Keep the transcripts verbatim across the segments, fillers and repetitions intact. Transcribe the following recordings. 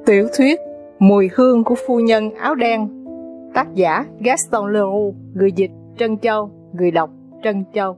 Tiểu thuyết Mùi hương của phu nhân áo đen. Tác giả Gaston Leroux. Người dịch Trân Châu. Người đọc Trân Châu.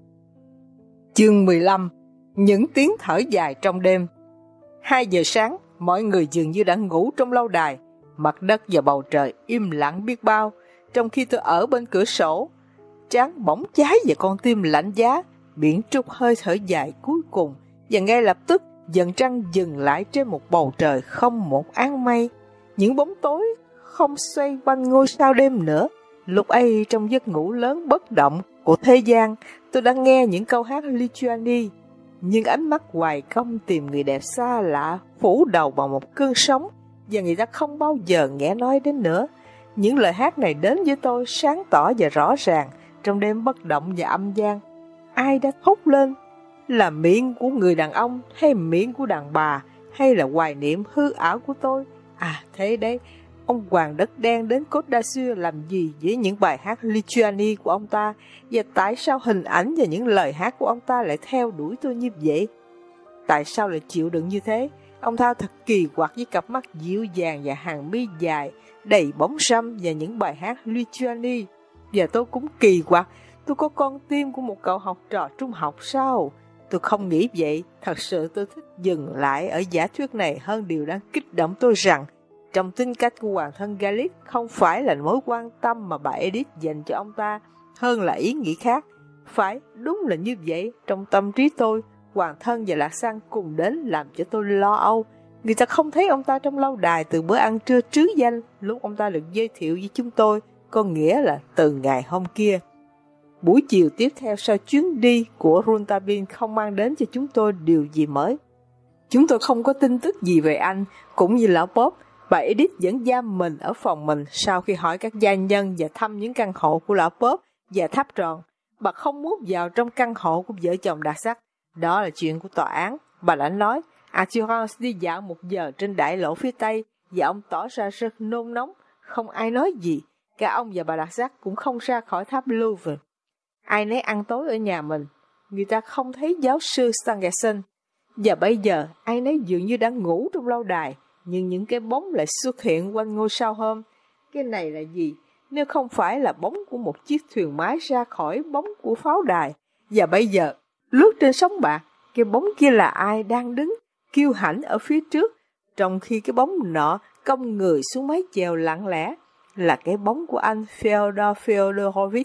Chương mười lăm. Những tiếng thở dài trong đêm. Hai giờ sáng, mọi người dường như đã ngủ trong lâu đài. Mặt đất và bầu trời im lặng biết bao. Trong khi tôi ở bên cửa sổ, trán bỗng cháy và con tim lạnh giá. Biển trút hơi thở dài cuối cùng, và ngay lập tức dần trăng dừng lại trên một bầu trời không một áng mây. Những bóng tối không xoay quanh ngôi sao đêm nữa. Lúc ấy trong giấc ngủ lớn bất động của thế gian, tôi đã nghe những câu hát Lichuani. Nhưng ánh mắt hoài công tìm người đẹp xa lạ phủ đầu bằng một cơn sóng, và người ta không bao giờ nghe nói đến nữa. Những lời hát này đến với tôi sáng tỏ và rõ ràng trong đêm bất động và âm gian. Ai đã thốt lên? Là miệng của người đàn ông hay miệng của đàn bà, hay là hoài niệm hư ảo của tôi? À thế đấy, ông hoàng đất đen đến Côte d'Azur làm gì với những bài hát Lichuani của ông ta, và tại sao hình ảnh và những lời hát của ông ta lại theo đuổi tôi như vậy? Tại sao lại chịu đựng như thế? Ông ta thật kỳ quặc với cặp mắt dịu dàng và hàng mi dài đầy bóng râm và những bài hát Lichuani. Và tôi cũng kỳ quặc, tôi có con tim của một cậu học trò trung học sao? Tôi không nghĩ vậy. Thật sự tôi thích dừng lại ở giả thuyết này hơn điều đang kích động tôi rằng trong tính cách của hoàng thân Gallic không phải là mối quan tâm mà bà Edith dành cho ông ta, hơn là ý nghĩ khác. Phải, đúng là như vậy. Trong tâm trí tôi, hoàng thân và Lạc Sang cùng đến làm cho tôi lo âu. Người ta không thấy ông ta trong lâu đài từ bữa ăn trưa trứ danh lúc ông ta được giới thiệu với chúng tôi, có nghĩa là từ ngày hôm kia. Buổi chiều tiếp theo sau chuyến đi của Rontabin không mang đến cho chúng tôi điều gì mới. Chúng tôi không có tin tức gì về anh. Cũng như lão Bob, bà Edith vẫn giam mình ở phòng mình sau khi hỏi các gia nhân và thăm những căn hộ của lão Bob và tháp tròn. Bà không muốn vào trong căn hộ của vợ chồng Đặc Sắc. Đó là chuyện của tòa án. Bà đã nói Assurance đi dạo một giờ trên đại lộ phía Tây, và ông tỏ ra rất nôn nóng. Không ai nói gì. Cả ông và bà Đặc Sắc cũng không ra khỏi tháp Louvre. Ai nấy ăn tối ở nhà mình. Người ta không thấy giáo sư Stangerson. Và bây giờ ai nấy dường như đang ngủ trong lâu đài, nhưng những cái bóng lại xuất hiện quanh ngôi sao hôm. Cái này là gì nếu không phải là bóng của một chiếc thuyền mái ra khỏi bóng của pháo đài? Và bây giờ lướt trên sóng bạc, cái bóng kia là ai đang đứng kiêu hãnh ở phía trước, trong khi cái bóng nọ cong người xuống mái chèo lặng lẽ? Là cái bóng của anh Fyodor Fyodorovich.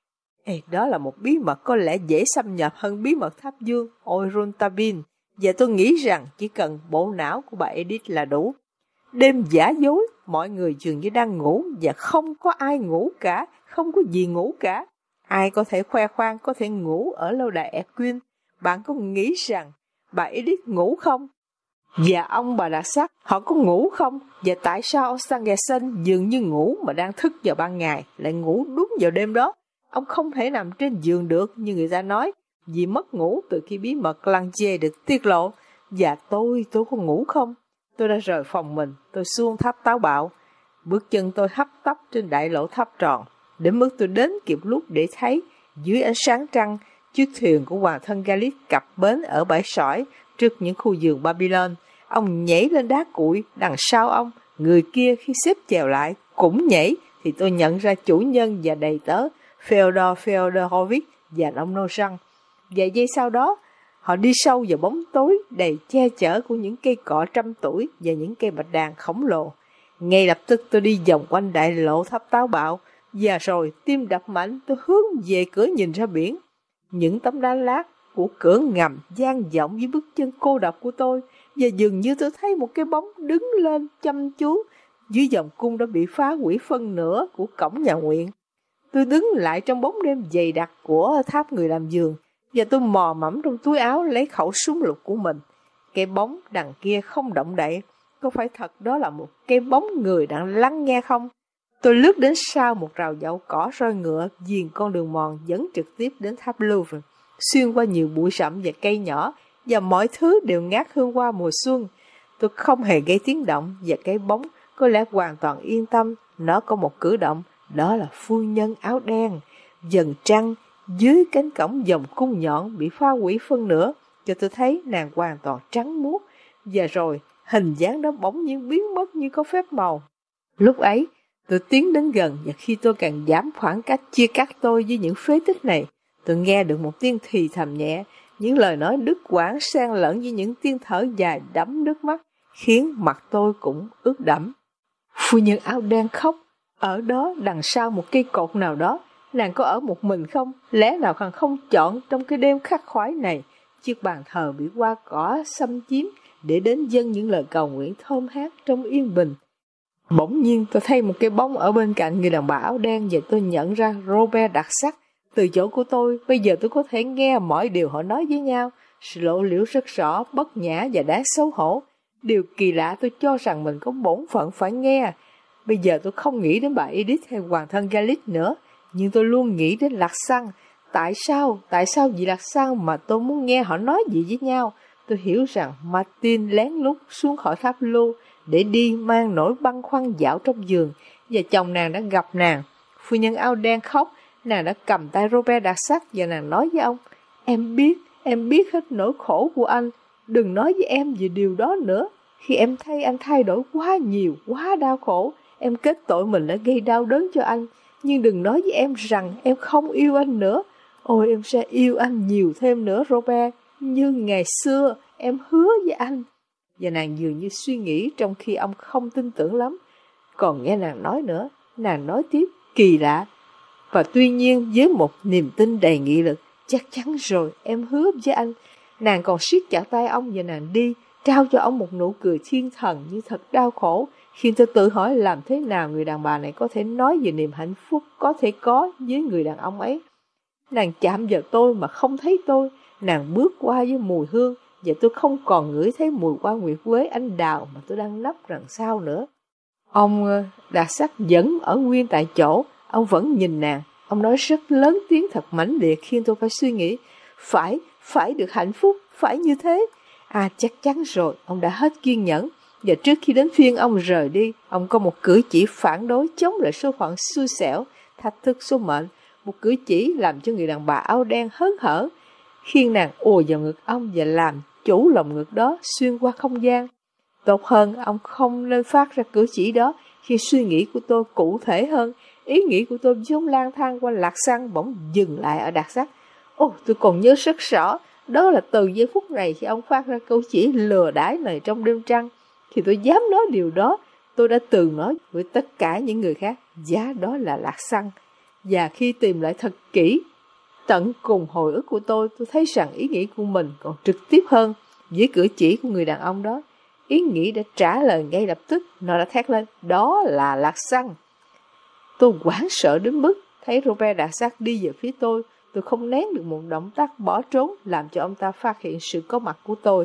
Ê, đó là một bí mật có lẽ dễ xâm nhập hơn bí mật tháp dương ôi Rontabin, và tôi nghĩ rằng chỉ cần bộ não của bà Edith là đủ. Đêm giả dối, mọi người dường như đang ngủ, và không có ai ngủ cả, không có gì ngủ cả. Ai có thể khoe khoang có thể ngủ ở lâu đài Erquin? Bạn có nghĩ rằng bà Edith ngủ không? Và ông bà Đặc Sắc, họ có ngủ không? Và tại sao ông Stangerson dường như ngủ mà đang thức vào ban ngày, lại ngủ đúng vào đêm đó? Ông không thể nằm trên giường được như người ta nói, vì mất ngủ từ khi bí mật Lange được tiết lộ. Và tôi, tôi có ngủ không? Tôi đã rời phòng mình, tôi xuống tháp Táo Bạo. Bước chân tôi hấp tấp trên đại lộ tháp tròn, đến mức tôi đến kịp lúc để thấy dưới ánh sáng trăng chiếc thuyền của hoàng thân Gallic cập bến ở bãi sỏi trước những khu vườn Babylon. Ông nhảy lên đá cuội, đằng sau ông, người kia khi xếp chèo lại cũng nhảy, thì tôi nhận ra chủ nhân và đầy tớ Fyodor Fyodorovich và ông Nozhan. Vài giây sau đó, họ đi sâu vào bóng tối đầy che chở của những cây cọ trăm tuổi và những cây bạch đàn khổng lồ. Ngay lập tức tôi đi vòng quanh đại lộ tháp Táo Bạo, và rồi tim đập mạnh, tôi hướng về cửa nhìn ra biển. Những tấm đá lát của cửa ngầm vang vọng với bước chân cô độc của tôi, và dường như tôi thấy một cái bóng đứng lên chăm chú dưới vòng cung đã bị phá hủy phân nửa của cổng nhà nguyện. Tôi đứng lại trong bóng đêm dày đặc của tháp người làm giường, và tôi mò mẫm trong túi áo lấy khẩu súng lục của mình. Cái bóng đằng kia không động đậy. Có phải thật đó là một cái bóng người đang lắng nghe không? Tôi lướt đến sau một rào dậu cỏ roi ngựa, viền con đường mòn dẫn trực tiếp đến tháp Louvre, xuyên qua nhiều bụi rậm và cây nhỏ, và mọi thứ đều ngát hương hoa mùa xuân. Tôi không hề gây tiếng động, và cái bóng có lẽ hoàn toàn yên tâm. Nó có một cử động, đó là phu nhân áo đen. Dần trăng dưới cánh cổng vòng cung nhọn bị phá hủy phân nửa, cho tôi thấy nàng hoàn toàn trắng muốt. Và rồi hình dáng đó bỗng nhiên biến mất như có phép màu. Lúc ấy, tôi tiến đến gần, và khi tôi càng giảm khoảng cách chia cắt tôi với những phế tích này, tôi nghe được một tiếng thì thầm nhẹ, những lời nói đứt quãng xen lẫn với những tiếng thở dài đẫm nước mắt, khiến mặt tôi cũng ướt đẫm. Phu nhân áo đen khóc, ở đó đằng sau một cây cột nào đó, nàng có ở một mình không? Lẽ nào nàng không chọn trong cái đêm khắc khoải này, chiếc bàn thờ bị hoa cỏ xâm chiếm, để đến dâng những lời cầu nguyện thơm hát trong yên bình. Bỗng nhiên tôi thấy một cái bóng ở bên cạnh người đàn bà áo đen, và tôi nhận ra Robert đặc sắc. Từ chỗ của tôi, bây giờ tôi có thể nghe mọi điều họ nói với nhau, sự lộ liễu rất rõ, bất nhã và đáng xấu hổ. Điều kỳ lạ, tôi cho rằng mình có bổn phận phải nghe. Bây giờ tôi không nghĩ đến bà Edith hay hoàng thân Galit nữa, nhưng tôi luôn nghĩ đến Lạc Xăng. Tại sao, tại sao vì Lạc Xăng mà tôi muốn nghe họ nói gì với nhau? Tôi hiểu rằng Martin lén lút xuống khỏi tháp Lô để đi mang nỗi băn khoăn dạo trong giường, và chồng nàng đã gặp nàng. Phu nhân áo đen khóc, nàng đã cầm tay Robert đặc sắc và nàng nói với ông, em biết, em biết hết nỗi khổ của anh, đừng nói với em về điều đó nữa. Khi em thấy anh thay đổi quá nhiều, quá đau khổ, em kết tội mình đã gây đau đớn cho anh, nhưng đừng nói với em rằng em không yêu anh nữa. Ôi, em sẽ yêu anh nhiều thêm nữa Robert, như ngày xưa, em hứa với anh. Và nàng dường như suy nghĩ trong khi ông không tin tưởng lắm. Còn nghe nàng nói nữa, nàng nói tiếp, kỳ lạ. Và tuy nhiên với một niềm tin đầy nghị lực, chắc chắn rồi, em hứa với anh. Nàng còn siết chặt tay ông và nàng đi, trao cho ông một nụ cười thiên thần như thật đau khổ, khiến tôi tự hỏi làm thế nào người đàn bà này có thể nói về niềm hạnh phúc có thể có với người đàn ông ấy. Nàng chạm vào tôi mà không thấy tôi, nàng bước qua với mùi hương, và tôi không còn ngửi thấy mùi hoa nguyệt quế anh đào mà tôi đang nấp đằng sau nữa. Ông đặc sắc vẫn ở nguyên tại chỗ, ông vẫn nhìn nàng, ông nói rất lớn tiếng thật mãnh liệt khiến tôi phải suy nghĩ, phải, phải được hạnh phúc, phải như thế. À chắc chắn rồi, ông đã hết kiên nhẫn, và trước khi đến phiên ông rời đi, ông có một cử chỉ phản đối chống lại số phận xui xẻo, thách thức số mệnh, một cử chỉ làm cho người đàn bà áo đen hớn hở, khiêng nàng ùa vào ngực ông và làm chủ lòng ngực đó xuyên qua không gian. Tốt hơn, ông không nên phát ra cử chỉ đó khi suy nghĩ của tôi cụ thể hơn. Ý nghĩ của tôi giống lang thang qua Lạc Xăng bỗng dừng lại ở đặc sắc. Ồ, tôi còn nhớ rất rõ, đó là từ giây phút này khi ông phát ra câu chỉ lừa đảo này trong đêm trăng. Khi tôi dám nói điều đó, tôi đã từng nói với tất cả những người khác, giá đó là Lạc Xăng. Và khi tìm lại thật kỹ, tận cùng hồi ức của tôi, tôi thấy rằng ý nghĩ của mình còn trực tiếp hơn với cử chỉ của người đàn ông đó. Ý nghĩ đã trả lời ngay lập tức, nó đã thét lên, đó là Lạc Xăng. Tôi hoảng sợ đến mức thấy Robert đặc sắc đi về phía tôi, tôi không nén được một động tác bỏ trốn làm cho ông ta phát hiện sự có mặt của tôi.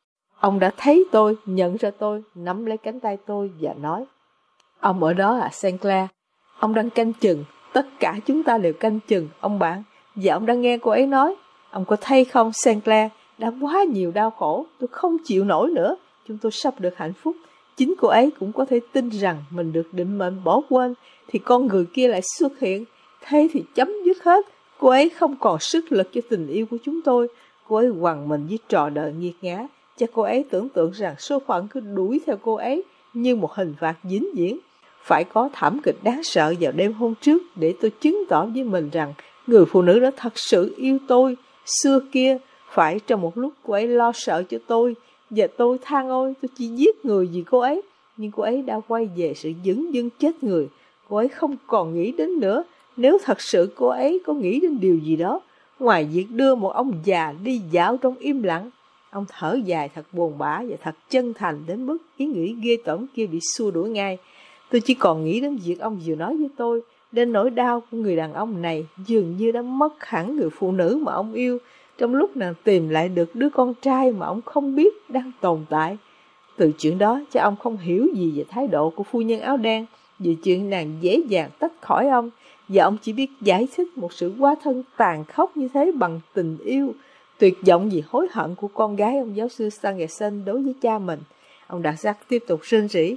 Ông đã thấy tôi, nhận ra tôi, nắm lấy cánh tay tôi và nói, ông ở đó à Saint Clair, ông đang canh chừng, tất cả chúng ta đều canh chừng ông bạn, và ông đang nghe cô ấy nói, ông có thấy không Saint Clair, đã quá nhiều đau khổ, tôi không chịu nổi nữa, chúng tôi sắp được hạnh phúc. Chính cô ấy cũng có thể tin rằng mình được định mệnh bỏ quên, thì con người kia lại xuất hiện, thế thì chấm dứt hết, cô ấy không còn sức lực cho tình yêu của chúng tôi, cô ấy quằn mình với trò đời nghiệt ngã. Chắc cô ấy tưởng tượng rằng số phận cứ đuổi theo cô ấy như một hình phạt vĩnh viễn. Phải có thảm kịch đáng sợ vào đêm hôm trước để tôi chứng tỏ với mình rằng người phụ nữ đó thật sự yêu tôi. Xưa kia, phải trong một lúc cô ấy lo sợ cho tôi, và tôi than ôi tôi chỉ giết người vì cô ấy. Nhưng cô ấy đã quay về sự dửng dưng chết người. Cô ấy không còn nghĩ đến nữa. Nếu thật sự cô ấy có nghĩ đến điều gì đó, ngoài việc đưa một ông già đi dạo trong im lặng. Ông thở dài thật buồn bã và thật chân thành đến mức ý nghĩ ghê tởm kia bị xua đuổi ngay. Tôi chỉ còn nghĩ đến việc ông vừa nói với tôi, đến nỗi đau của người đàn ông này dường như đã mất hẳn người phụ nữ mà ông yêu, trong lúc nàng tìm lại được đứa con trai mà ông không biết đang tồn tại. Từ chuyện đó, cha ông không hiểu gì về thái độ của phu nhân áo đen, vì chuyện nàng dễ dàng tách khỏi ông, và ông chỉ biết giải thích một sự quá thân tàn khốc như thế bằng tình yêu, tuyệt vọng vì hối hận của con gái ông giáo sư Stangerson đối với cha mình. Ông đặc sắc tiếp tục rên rỉ.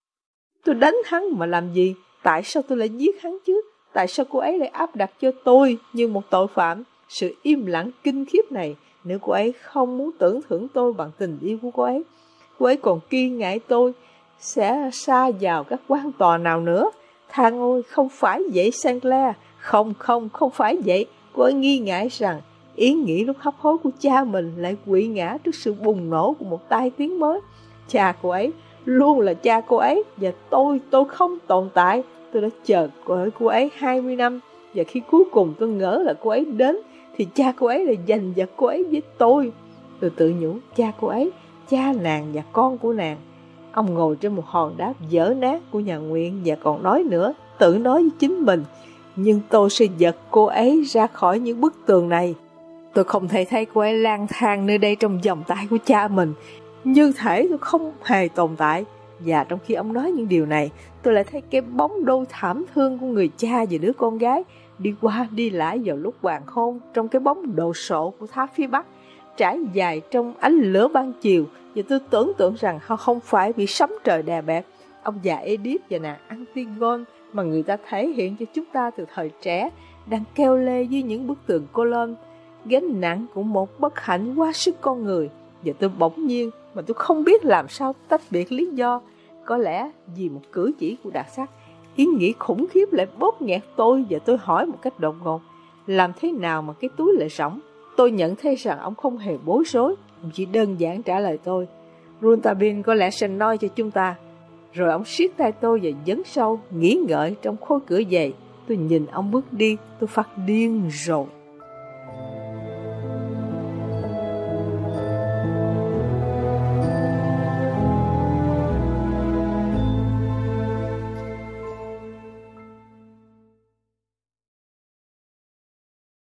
Tôi đánh hắn mà làm gì? Tại sao tôi lại giết hắn chứ? Tại sao cô ấy lại áp đặt cho tôi như một tội phạm sự im lặng kinh khiếp này, nếu cô ấy không muốn tưởng thưởng tôi bằng tình yêu của cô ấy? cô ấy còn kiêng ngại tôi sẽ sa vào các quan tòa nào nữa. Thang ôi, không phải vậy Sinclair, không không, không phải vậy. Cô ấy nghi ngại rằng ý nghĩ lúc hấp hối của cha mình lại quỵ ngã trước sự bùng nổ của một tai tiếng mới. Cha cô ấy luôn là cha cô ấy, và tôi, tôi không tồn tại. Tôi đã chờ đợi cô ấy hai mươi năm, và khi cuối cùng tôi ngỡ là cô ấy đến, thì cha cô ấy lại giành giật cô ấy với tôi. Tôi tự nhủ, cha cô ấy, cha nàng và con của nàng. Ông ngồi trên một hòn đá dở nát của nhà nguyện và còn nói nữa, tự nói với chính mình, nhưng tôi sẽ giật cô ấy ra khỏi những bức tường này. Tôi không thể thấy cô ấy lang thang nơi đây trong vòng tay của cha mình, như thể tôi không hề tồn tại. Và trong khi ông nói những điều này, tôi lại thấy cái bóng đôi thảm thương của người cha và đứa con gái đi qua đi lại vào lúc hoàng hôn trong cái bóng đồ sộ của tháp phía bắc, trải dài trong ánh lửa ban chiều. Và tôi tưởng tượng rằng họ không phải bị sấm trời đè bẹp. Ông già Edith và nàng Antigone mà người ta thể hiện cho chúng ta từ thời trẻ đang kêu lê dưới những bức tường Cologne, gánh nặng của một bất hạnh quá sức con người. Và tôi bỗng nhiên mà tôi không biết làm sao tách biệt lý do. Có lẽ vì một cử chỉ của Đạt Sắc, ý nghĩ khủng khiếp lại bóp nghẹt tôi, và tôi hỏi một cách đột ngột, làm thế nào mà cái túi lại rỗng? Tôi nhận thấy rằng ông không hề bối rối, ông chỉ đơn giản trả lời tôi, Rouletabille có lẽ sẽ nói cho chúng ta. Rồi ông siết tay tôi và dấn sâu, nghĩ ngợi trong khối cửa dày. Tôi nhìn ông bước đi, tôi phát điên rồi.